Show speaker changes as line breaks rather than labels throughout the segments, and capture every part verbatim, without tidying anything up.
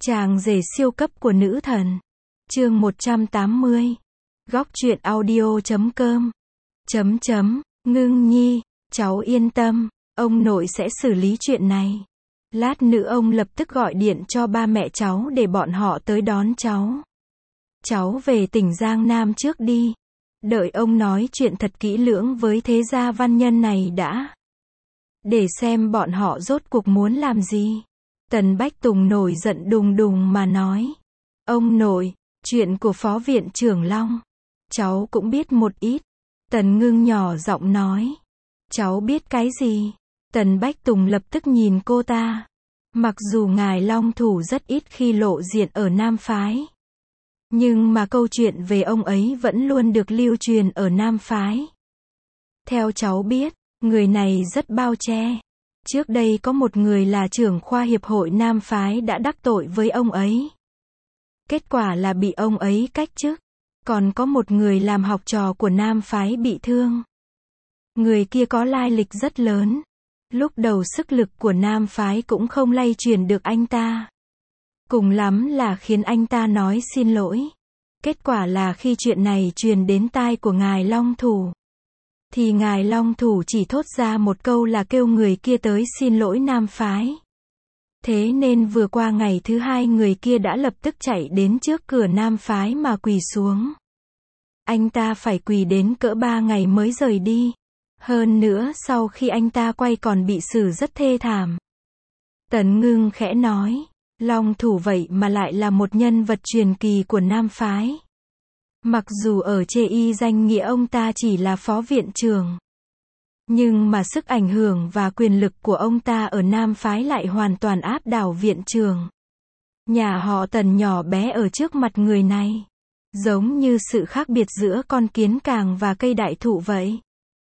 Chàng rể siêu cấp của nữ thần. Chương một trăm tám mươi. Góc truyện audio chấm com. Chấm chấm, Ngưng Nhi, cháu yên tâm, ông nội sẽ xử lý chuyện này. Lát nữa ông lập tức gọi điện cho ba mẹ cháu để bọn họ tới đón cháu. Cháu về tỉnh Giang Nam trước đi. Đợi ông nói chuyện thật kỹ lưỡng với thế gia văn nhân này đã. Để xem bọn họ rốt cuộc muốn làm gì. Tần Bách Tùng nổi giận đùng đùng mà nói. Ông nội, chuyện của Phó Viện trưởng Long, cháu cũng biết một ít. Tần Ngưng nhỏ giọng nói. Cháu biết cái gì? Tần Bách Tùng lập tức nhìn cô ta. Mặc dù ngài Long Thủ rất ít khi lộ diện ở Nam Phái, nhưng mà câu chuyện về ông ấy vẫn luôn được lưu truyền ở Nam Phái. Theo cháu biết, người này rất bao che. Trước đây có một người là trưởng khoa hiệp hội Nam Phái đã đắc tội với ông ấy. Kết quả là bị ông ấy cách chức. Còn có một người làm học trò của Nam Phái bị thương. Người kia có lai lịch rất lớn. Lúc đầu sức lực của Nam Phái cũng không lay chuyển được anh ta. Cùng lắm là khiến anh ta nói xin lỗi. Kết quả là khi chuyện này truyền đến tai của ngài Long Thủ, thì ngài Long Thủ chỉ thốt ra một câu là kêu người kia tới xin lỗi Nam Phái. Thế nên vừa qua ngày thứ hai người kia đã lập tức chạy đến trước cửa Nam Phái mà quỳ xuống. Anh ta phải quỳ đến cỡ ba ngày mới rời đi. Hơn nữa sau khi anh ta quay còn bị xử rất thê thảm. Tần Ngưng khẽ nói. Long Thủ vậy mà lại là một nhân vật truyền kỳ của Nam Phái. Mặc dù ở chê y danh nghĩa ông ta chỉ là phó viện trưởng, nhưng mà sức ảnh hưởng và quyền lực của ông ta ở Nam Phái lại hoàn toàn áp đảo viện trưởng. Nhà họ Tần nhỏ bé ở trước mặt người này, giống như sự khác biệt giữa con kiến càng và cây đại thụ vậy.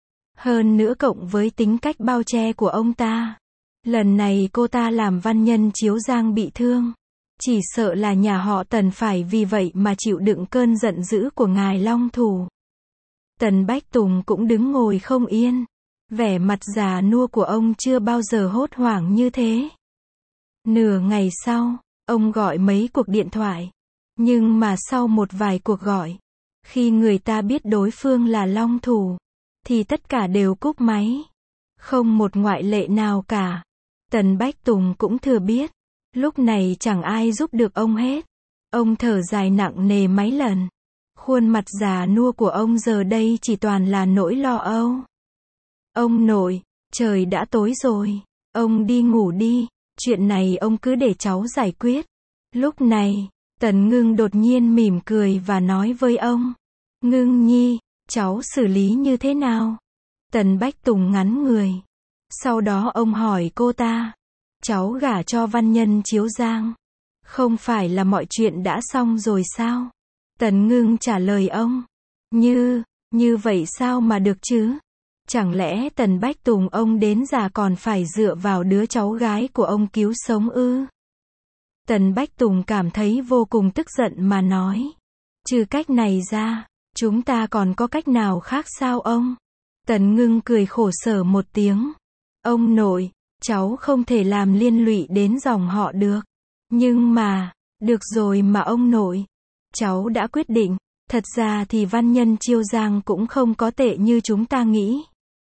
Hơn nữa cộng với tính cách bao che của ông ta, lần này cô ta làm văn nhân Chiếu Giang bị thương. Chỉ sợ là nhà họ Tần phải vì vậy mà chịu đựng cơn giận dữ của ngài Long Thủ. Tần Bách Tùng cũng đứng ngồi không yên. Vẻ mặt già nua của ông chưa bao giờ hốt hoảng như thế. Nửa ngày sau, ông gọi mấy cuộc điện thoại. Nhưng mà sau một vài cuộc gọi, khi người ta biết đối phương là Long Thủ, thì tất cả đều cúp máy. Không một ngoại lệ nào cả. Tần Bách Tùng cũng thừa biết. Lúc này chẳng ai giúp được ông hết. Ông thở dài nặng nề mấy lần. Khuôn mặt già nua của ông giờ đây chỉ toàn là nỗi lo âu. Ông nội, trời đã tối rồi. Ông đi ngủ đi. Chuyện này ông cứ để cháu giải quyết. Lúc này, Tần Ngưng đột nhiên mỉm cười và nói với ông. Ngưng Nhi, cháu xử lý như thế nào? Tần Bách Tùng ngắn người. Sau đó ông hỏi cô ta. Cháu gả cho văn nhân Chiếu Giang. Không phải là mọi chuyện đã xong rồi sao? Tần Ngưng trả lời ông. Như, như vậy sao mà được chứ? Chẳng lẽ Tần Bách Tùng ông đến già còn phải dựa vào đứa cháu gái của ông cứu sống ư? Tần Bách Tùng cảm thấy vô cùng tức giận mà nói. Trừ cách này ra, chúng ta còn có cách nào khác sao ông? Tần Ngưng cười khổ sở một tiếng. Ông nội, cháu không thể làm liên lụy đến dòng họ được. Nhưng mà, được rồi mà ông nội. Cháu đã quyết định. Thật ra thì văn nhân Chiêu Giang cũng không có tệ như chúng ta nghĩ.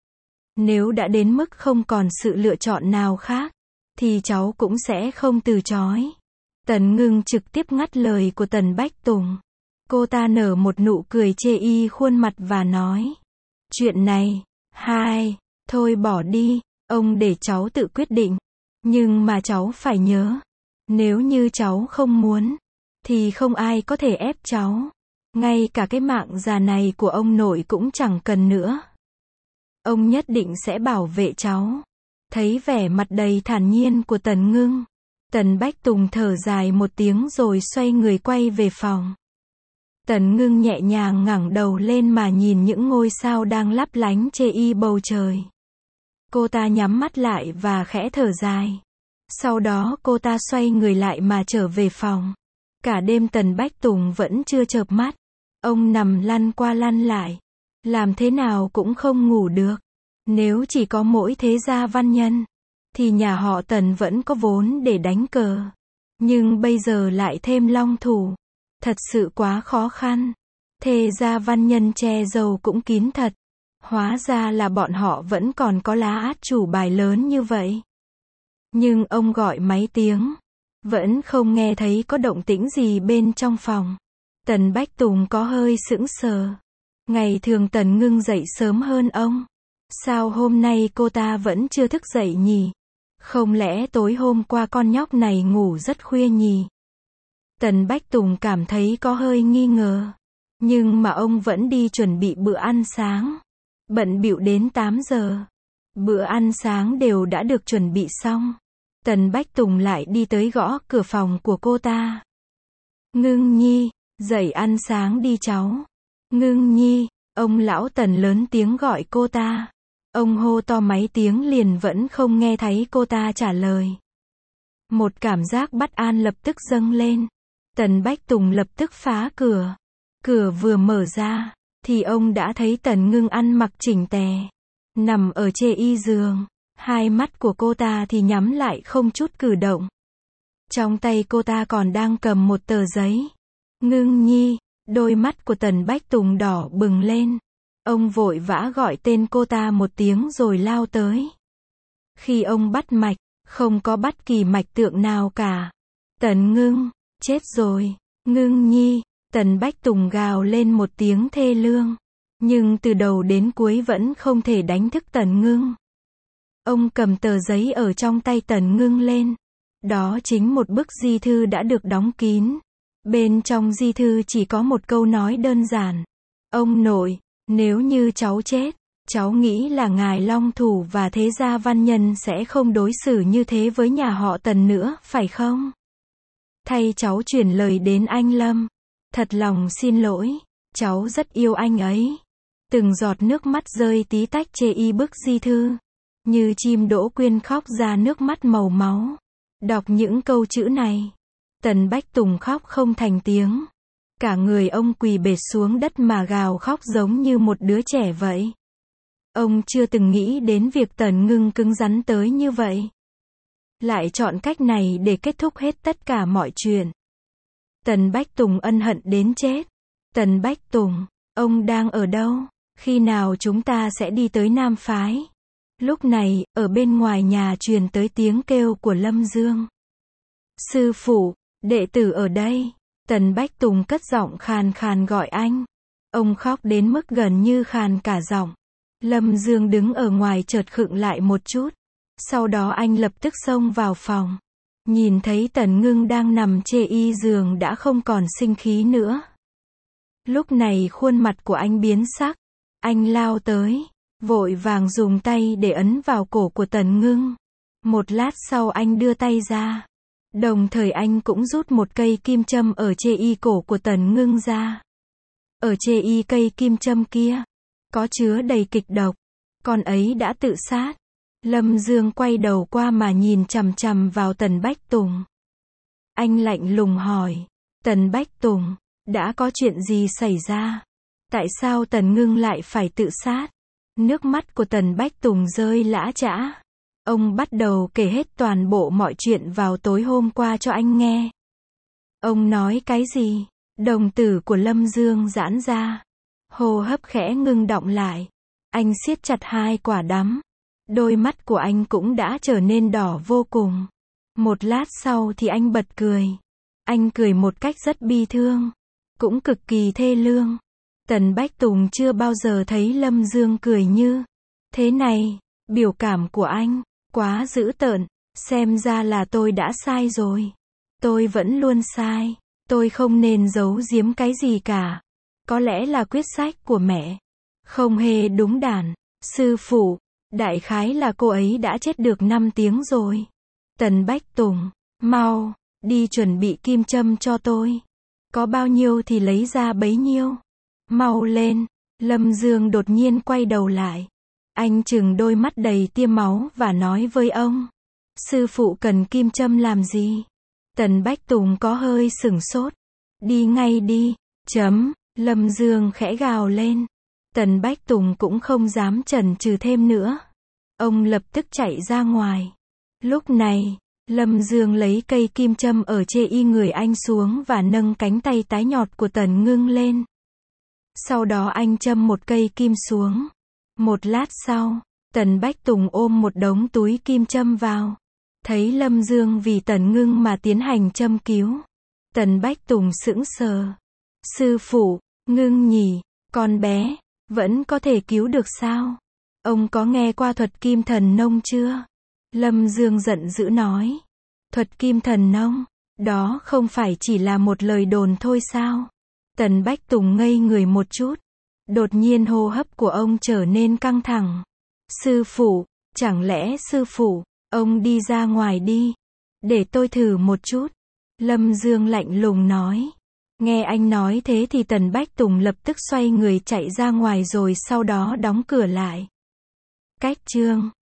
Nếu đã đến mức không còn sự lựa chọn nào khác, thì cháu cũng sẽ không từ chối. Tần Ngưng trực tiếp ngắt lời của Tần Bách Tùng. Cô ta nở một nụ cười chê y khuôn mặt và nói. Chuyện này, hai, thôi bỏ đi. Ông để cháu tự quyết định. Nhưng mà cháu phải nhớ. Nếu như cháu không muốn, thì không ai có thể ép cháu. Ngay cả cái mạng già này của ông nội cũng chẳng cần nữa. Ông nhất định sẽ bảo vệ cháu. Thấy vẻ mặt đầy thản nhiên của Tần Ngưng, Tần Bách Tùng thở dài một tiếng rồi xoay người quay về phòng. Tần Ngưng nhẹ nhàng ngẩng đầu lên mà nhìn những ngôi sao đang lấp lánh chê y bầu trời. Cô ta nhắm mắt lại và khẽ thở dài. Sau đó cô ta xoay người lại mà trở về phòng. Cả đêm Tần Bách Tùng vẫn chưa chợp mắt. Ông nằm lăn qua lăn lại. Làm thế nào cũng không ngủ được. Nếu chỉ có mỗi thế gia văn nhân, thì nhà họ Tần vẫn có vốn để đánh cờ. Nhưng bây giờ lại thêm long thủ. Thật sự quá khó khăn. Thề ra văn nhân che giấu cũng kín thật. Hóa ra là bọn họ vẫn còn có lá át chủ bài lớn như vậy. Nhưng ông gọi mấy tiếng. Vẫn không nghe thấy có động tĩnh gì bên trong phòng. Tần Bách Tùng có hơi sững sờ. Ngày thường Tần Ngưng dậy sớm hơn ông. Sao hôm nay cô ta vẫn chưa thức dậy nhỉ? Không lẽ tối hôm qua con nhóc này ngủ rất khuya nhỉ? Tần Bách Tùng cảm thấy có hơi nghi ngờ. Nhưng mà ông vẫn đi chuẩn bị bữa ăn sáng. Bận bịu đến tám giờ. Bữa ăn sáng đều đã được chuẩn bị xong. Tần Bách Tùng lại đi tới gõ cửa phòng của cô ta. Ngưng Nhi, dậy ăn sáng đi cháu. Ngưng Nhi, ông lão Tần lớn tiếng gọi cô ta. Ông hô to mấy tiếng liền vẫn không nghe thấy cô ta trả lời. Một cảm giác bất an lập tức dâng lên. Tần Bách Tùng lập tức phá cửa. Cửa vừa mở ra, thì ông đã thấy Tần Ngưng ăn mặc chỉnh tề. Nằm ở chê y giường. Hai mắt của cô ta thì nhắm lại không chút cử động. Trong tay cô ta còn đang cầm một tờ giấy. Ngưng Nhi, đôi mắt của Tần Bách Tùng đỏ bừng lên. Ông vội vã gọi tên cô ta một tiếng rồi lao tới. Khi ông bắt mạch, không có bất kỳ mạch tượng nào cả. Tần Ngưng, chết rồi. Ngưng Nhi, Tần Bách Tùng gào lên một tiếng thê lương. Nhưng từ đầu đến cuối vẫn không thể đánh thức Tần Ngưng. Ông cầm tờ giấy ở trong tay Tần Ngưng lên. Đó chính một bức di thư đã được đóng kín. Bên trong di thư chỉ có một câu nói đơn giản. Ông nội, nếu như cháu chết, cháu nghĩ là ngài Long Thủ và thế gia văn nhân sẽ không đối xử như thế với nhà họ Tần nữa, phải không? Thay cháu chuyển lời đến anh Lâm. Thật lòng xin lỗi, cháu rất yêu anh ấy. Từng giọt nước mắt rơi tí tách chê y bức di thư. Như chim Đỗ Quyên khóc ra nước mắt màu máu. Đọc những câu chữ này. Tần Bách Tùng khóc không thành tiếng. Cả người ông quỳ bệt xuống đất mà gào khóc giống như một đứa trẻ vậy. Ông chưa từng nghĩ đến việc Tần Ngưng cứng rắn tới như vậy. Lại chọn cách này để kết thúc hết tất cả mọi chuyện. Tần Bách Tùng ân hận đến chết. Tần Bách Tùng, ông đang ở đâu? Khi nào chúng ta sẽ đi tới Nam Phái? Lúc này, ở bên ngoài nhà truyền tới tiếng kêu của Lâm Dương. Sư phụ, đệ tử ở đây. Tần Bách Tùng cất giọng khàn khàn gọi anh. Ông khóc đến mức gần như khàn cả giọng. Lâm Dương đứng ở ngoài chợt khựng lại một chút. Sau đó anh lập tức xông vào phòng. Nhìn thấy Tần Ngưng đang nằm chê y giường đã không còn sinh khí nữa. Lúc này khuôn mặt của anh biến sắc. Anh lao tới, vội vàng dùng tay để ấn vào cổ của Tần Ngưng. Một lát sau anh đưa tay ra. Đồng thời anh cũng rút một cây kim châm ở chê y cổ của Tần Ngưng ra. Ở chê y cây kim châm kia, có chứa đầy kịch độc. Con ấy đã tự sát. Lâm Dương quay đầu qua mà nhìn chằm chằm vào Tần Bách Tùng. Anh lạnh lùng hỏi. Tần Bách Tùng, đã có chuyện gì xảy ra? Tại sao Tần Ngưng lại phải tự sát? Nước mắt của Tần Bách Tùng rơi lã chã. Ông bắt đầu kể hết toàn bộ mọi chuyện vào tối hôm qua cho anh nghe. Ông nói cái gì? Đồng tử của Lâm Dương giãn ra. Hô hấp khẽ ngưng đọng lại. Anh siết chặt hai quả đấm. Đôi mắt của anh cũng đã trở nên đỏ vô cùng. Một lát sau thì anh bật cười. Anh cười một cách rất bi thương. Cũng cực kỳ thê lương. Tần Bách Tùng chưa bao giờ thấy Lâm Dương cười như thế này. Biểu cảm của anh quá dữ tợn. Xem ra là tôi đã sai rồi. Tôi vẫn luôn sai. Tôi không nên giấu giếm cái gì cả. Có lẽ là quyết sách của mẹ không hề đúng đắn. Sư phụ, đại khái là cô ấy đã chết được năm tiếng rồi. Tần Bách Tùng, mau đi chuẩn bị kim châm cho tôi. Có bao nhiêu thì lấy ra bấy nhiêu. Mau lên. Lâm Dương đột nhiên quay đầu lại. Anh trừng đôi mắt đầy tia máu và nói với ông. Sư phụ cần kim châm làm gì? Tần Bách Tùng có hơi sửng sốt. Đi ngay đi. Chấm. Lâm Dương khẽ gào lên. Tần Bách Tùng cũng không dám chần chừ thêm nữa. Ông lập tức chạy ra ngoài. Lúc này, Lâm Dương lấy cây kim châm ở chê y người anh xuống và nâng cánh tay tái nhọt của Tần Ngưng lên. Sau đó anh châm một cây kim xuống. Một lát sau, Tần Bách Tùng ôm một đống túi kim châm vào. Thấy Lâm Dương vì Tần Ngưng mà tiến hành châm cứu. Tần Bách Tùng sững sờ. Sư phụ, Ngưng nhỉ, con bé, vẫn có thể cứu được sao? Ông có nghe qua thuật kim thần nông chưa? Lâm Dương giận dữ nói. Thuật kim thần nông, đó không phải chỉ là một lời đồn thôi sao? Tần Bách Tùng ngây người một chút. Đột nhiên hô hấp của ông trở nên căng thẳng. Sư phụ, chẳng lẽ sư phụ, ông đi ra ngoài đi. Để tôi thử một chút. Lâm Dương lạnh lùng nói. Nghe anh nói thế thì Tần Bách Tùng lập tức xoay người chạy ra ngoài rồi sau đó đóng cửa lại. Cách chương